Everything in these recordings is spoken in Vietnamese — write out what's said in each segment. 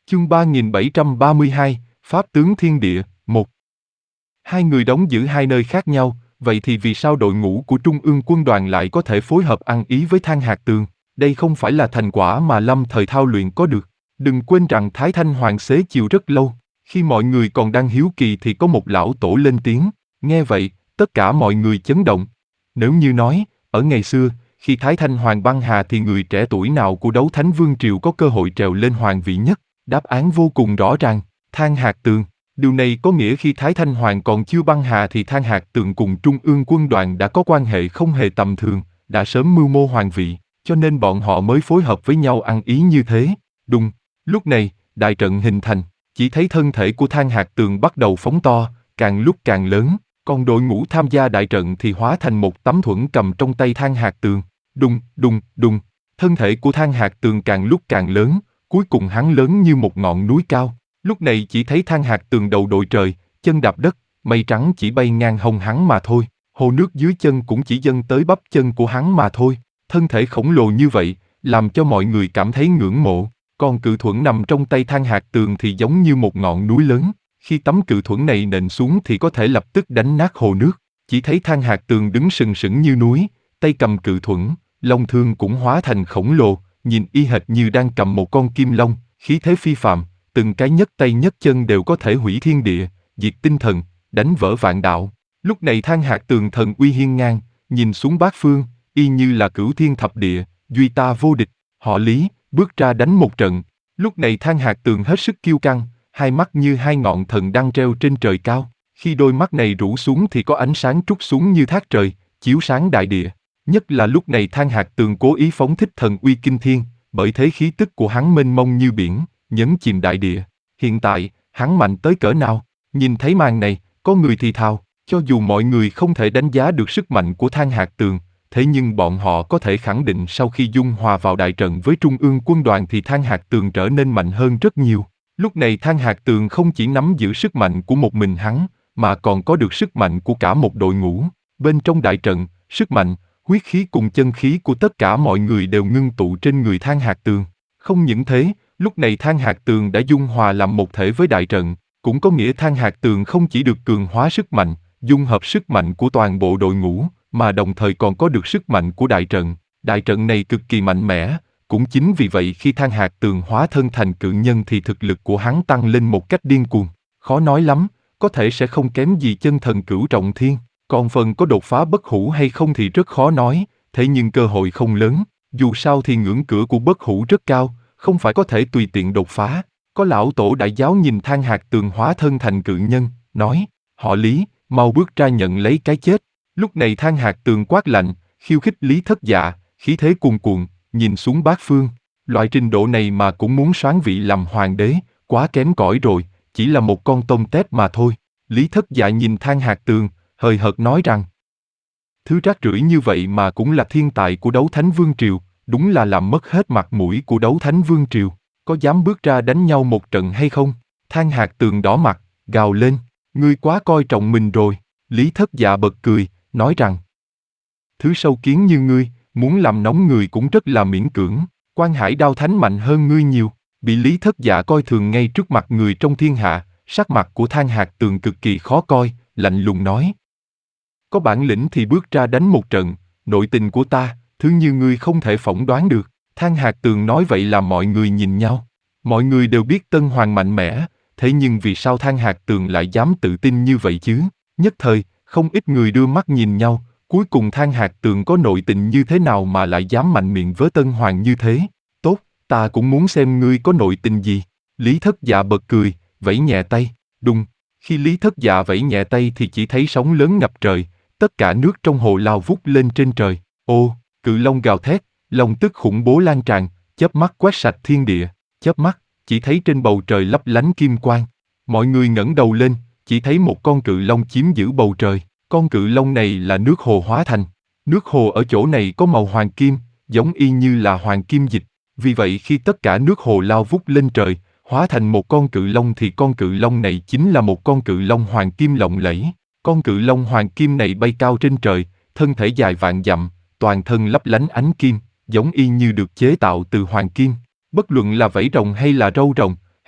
Chương 3732, Pháp tướng thiên địa, 1. Hai người đóng giữ hai nơi khác nhau, vậy thì vì sao đội ngũ của Trung ương quân đoàn lại có thể phối hợp ăn ý với Thang Hạc Tường? Đây không phải là thành quả mà lâm thời thao luyện có được. Đừng quên rằng Thái Thanh Hoàng xế chiều rất lâu. Khi mọi người còn đang hiếu kỳ thì có một lão tổ lên tiếng. Nghe vậy, tất cả mọi người chấn động. Nếu như nói, ở ngày xưa, khi Thái Thanh Hoàng băng hà thì người trẻ tuổi nào của Đấu Thánh Vương Triều có cơ hội trèo lên hoàng vị nhất? Đáp án vô cùng rõ ràng, Thang Hạc Tường. Điều này có nghĩa khi Thái Thanh Hoàng còn chưa băng hà thì Thang Hạc Tường cùng Trung ương quân đoàn đã có quan hệ không hề tầm thường, đã sớm mưu mô hoàng vị, cho nên bọn họ mới phối hợp với nhau ăn ý như thế. Đúng, lúc này, đại trận hình thành, chỉ thấy thân thể của Thang Hạc Tường bắt đầu phóng to, càng lúc càng lớn, còn đội ngũ tham gia đại trận thì hóa thành một tấm thuẫn cầm trong tay Thang Hạc Tường. Đùng, đùng, đùng, thân thể của Thang Hạc Tường càng lúc càng lớn, cuối cùng hắn lớn như một ngọn núi cao. Lúc này chỉ thấy Thang Hạc Tường đầu đội trời, chân đạp đất, mây trắng chỉ bay ngang hông hắn mà thôi, hồ nước dưới chân cũng chỉ dâng tới bắp chân của hắn mà thôi. Thân thể khổng lồ như vậy, làm cho mọi người cảm thấy ngưỡng mộ, còn cự thuẫn nằm trong tay Thang Hạc Tường thì giống như một ngọn núi lớn, khi tấm cự thuẫn này nện xuống thì có thể lập tức đánh nát hồ nước. Chỉ thấy Thang Hạc Tường đứng sừng sững như núi, tay cầm cự thuẫn, long thương cũng hóa thành khổng lồ, nhìn y hệt như đang cầm một con kim long, khí thế phi phàm, từng cái nhấc tay nhấc chân đều có thể hủy thiên địa, diệt tinh thần, đánh vỡ vạn đạo. Lúc này Thang Hạc Tường thần uy hiên ngang, nhìn xuống bát phương, y như là cửu thiên thập địa, duy ta vô địch. Họ Lý bước ra đánh một trận. Lúc này Thang Hạc Tường hết sức kiêu căng, hai mắt như hai ngọn thần đang treo trên trời cao. Khi đôi mắt này rũ xuống thì có ánh sáng trút xuống như thác trời, chiếu sáng đại địa. Nhất là lúc này Thang Hạc Tường cố ý phóng thích thần uy kinh thiên, bởi thế khí tức của hắn mênh mông như biển, nhấn chìm đại địa. Hiện tại, hắn mạnh tới cỡ nào? Nhìn thấy màn này, có người thì thào, cho dù mọi người không thể đánh giá được sức mạnh của Thang Hạc Tường, thế nhưng bọn họ có thể khẳng định sau khi dung hòa vào đại trận với Trung ương quân đoàn thì Thang Hạc Tường trở nên mạnh hơn rất nhiều. Lúc này Thang Hạc Tường không chỉ nắm giữ sức mạnh của một mình hắn, mà còn có được sức mạnh của cả một đội ngũ. Bên trong đại trận, sức mạnh, huyết khí cùng chân khí của tất cả mọi người đều ngưng tụ trên người Thang Hạc Tường. Không những thế, lúc này Thang Hạc Tường đã dung hòa làm một thể với đại trận, cũng có nghĩa Thang Hạc Tường không chỉ được cường hóa sức mạnh, dung hợp sức mạnh của toàn bộ đội ngũ, mà đồng thời còn có được sức mạnh của đại trận. Đại trận này cực kỳ mạnh mẽ, cũng chính vì vậy khi Thang Hạc Tường hóa thân thành cự nhân thì thực lực của hắn tăng lên một cách điên cuồng. Khó nói lắm, có thể sẽ không kém gì chân thần Cửu Trọng Thiên, còn phần có đột phá bất hủ hay không thì rất khó nói, thế nhưng cơ hội không lớn, dù sao thì ngưỡng cửa của bất hủ rất cao, không phải có thể tùy tiện đột phá. Có lão tổ đại giáo nhìn Thang Hạc Tường hóa thân thành cự nhân, nói, họ Lý, mau bước ra nhận lấy cái chết. Lúc này Thang Hạc Tường quát lạnh, khiêu khích Lý Thất Dạ, khí thế cuồn cuộn, nhìn xuống bát phương. Loại trình độ này mà cũng muốn soán vị làm hoàng đế, quá kém cỏi rồi, chỉ là một con tôm tép mà thôi. Lý Thất Dạ nhìn Thang Hạc Tường, hời hợt nói rằng, thứ rác rưởi như vậy mà cũng là thiên tài của Đấu Thánh Vương Triều, đúng là làm mất hết mặt mũi của Đấu Thánh Vương Triều. Có dám bước ra đánh nhau một trận hay không? Thang Hạc Tường đỏ mặt, gào lên, ngươi quá coi trọng mình rồi. Lý Thất Dạ bật cười, nói rằng, thứ sâu kiến như ngươi, muốn làm nóng người cũng rất là miễn cưỡng, Quan Hải Đao Thánh mạnh hơn ngươi nhiều. Bị Lý Thất Dạ coi thường ngay trước mặt người trong thiên hạ, sắc mặt của Thang Hạc Tường cực kỳ khó coi, lạnh lùng nói, có bản lĩnh thì bước ra đánh một trận, nội tình của ta, thứ như ngươi không thể phỏng đoán được. Thang Hạc Tường nói vậy làm mọi người nhìn nhau. Mọi người đều biết Tân Hoàng mạnh mẽ, thế nhưng vì sao Thang Hạc Tường lại dám tự tin như vậy chứ? Nhất thời, không ít người đưa mắt nhìn nhau, cuối cùng Thang Hạc Tường có nội tình như thế nào mà lại dám mạnh miệng với Tân Hoàng như thế? Tốt, ta cũng muốn xem ngươi có nội tình gì. Lý Thất Dạ bật cười, vẫy nhẹ tay, đùng. Khi Lý Thất Dạ vẫy nhẹ tay thì chỉ thấy sóng lớn ngập trời, tất cả nước trong hồ lao vút lên trên trời. Ô, cự long gào thét, long tức khủng bố lan tràn, chớp mắt quét sạch thiên địa. Chớp mắt, chỉ thấy trên bầu trời lấp lánh kim quang. Mọi người ngẩng đầu lên, chỉ thấy một con cự long chiếm giữ bầu trời. Con cự long này là nước hồ hóa thành. Nước hồ ở chỗ này có màu hoàng kim, giống y như là hoàng kim dịch. Vì vậy khi tất cả nước hồ lao vút lên trời, hóa thành một con cự long thì con cự long này chính là một con cự long hoàng kim lộng lẫy. Con cự long hoàng kim này bay cao trên trời, thân thể dài vạn dặm, toàn thân lấp lánh ánh kim, giống y như được chế tạo từ hoàng kim. Bất luận là vảy rồng hay là râu rồng,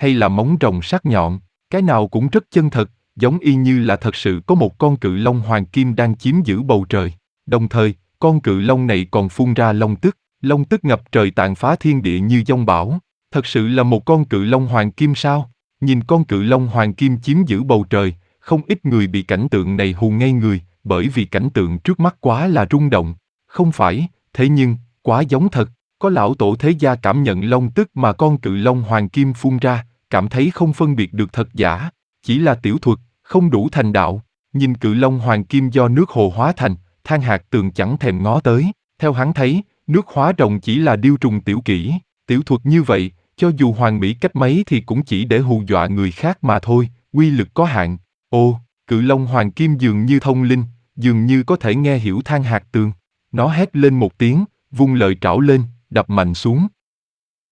hay là móng rồng sắc nhọn, cái nào cũng rất chân thật, giống y như là thật sự có một con cự long hoàng kim đang chiếm giữ bầu trời. Đồng thời, con cự long này còn phun ra long tức ngập trời tàn phá thiên địa như giông bão. Thật sự là một con cự long hoàng kim sao? Nhìn con cự long hoàng kim chiếm giữ bầu trời, không ít người bị cảnh tượng này hù ngây người, bởi vì cảnh tượng trước mắt quá là rung động. Không phải, thế nhưng, quá giống thật. Có lão tổ thế gia cảm nhận long tức mà con cự long hoàng kim phun ra, cảm thấy không phân biệt được thật giả, chỉ là tiểu thuật, không đủ thành đạo. Nhìn cự long hoàng kim do nước hồ hóa thành, Than Hạc Tường chẳng thèm ngó tới. Theo hắn thấy, nước hóa rồng chỉ là điêu trùng tiểu kỹ, tiểu thuật như vậy, cho dù hoàn mỹ cách mấy thì cũng chỉ để hù dọa người khác mà thôi, quy lực có hạn. Ô, cự long hoàng kim dường như thông linh, dường như có thể nghe hiểu Than Hạc Tường. Nó hét lên một tiếng, vung lợi trảo lên, đập mạnh xuống.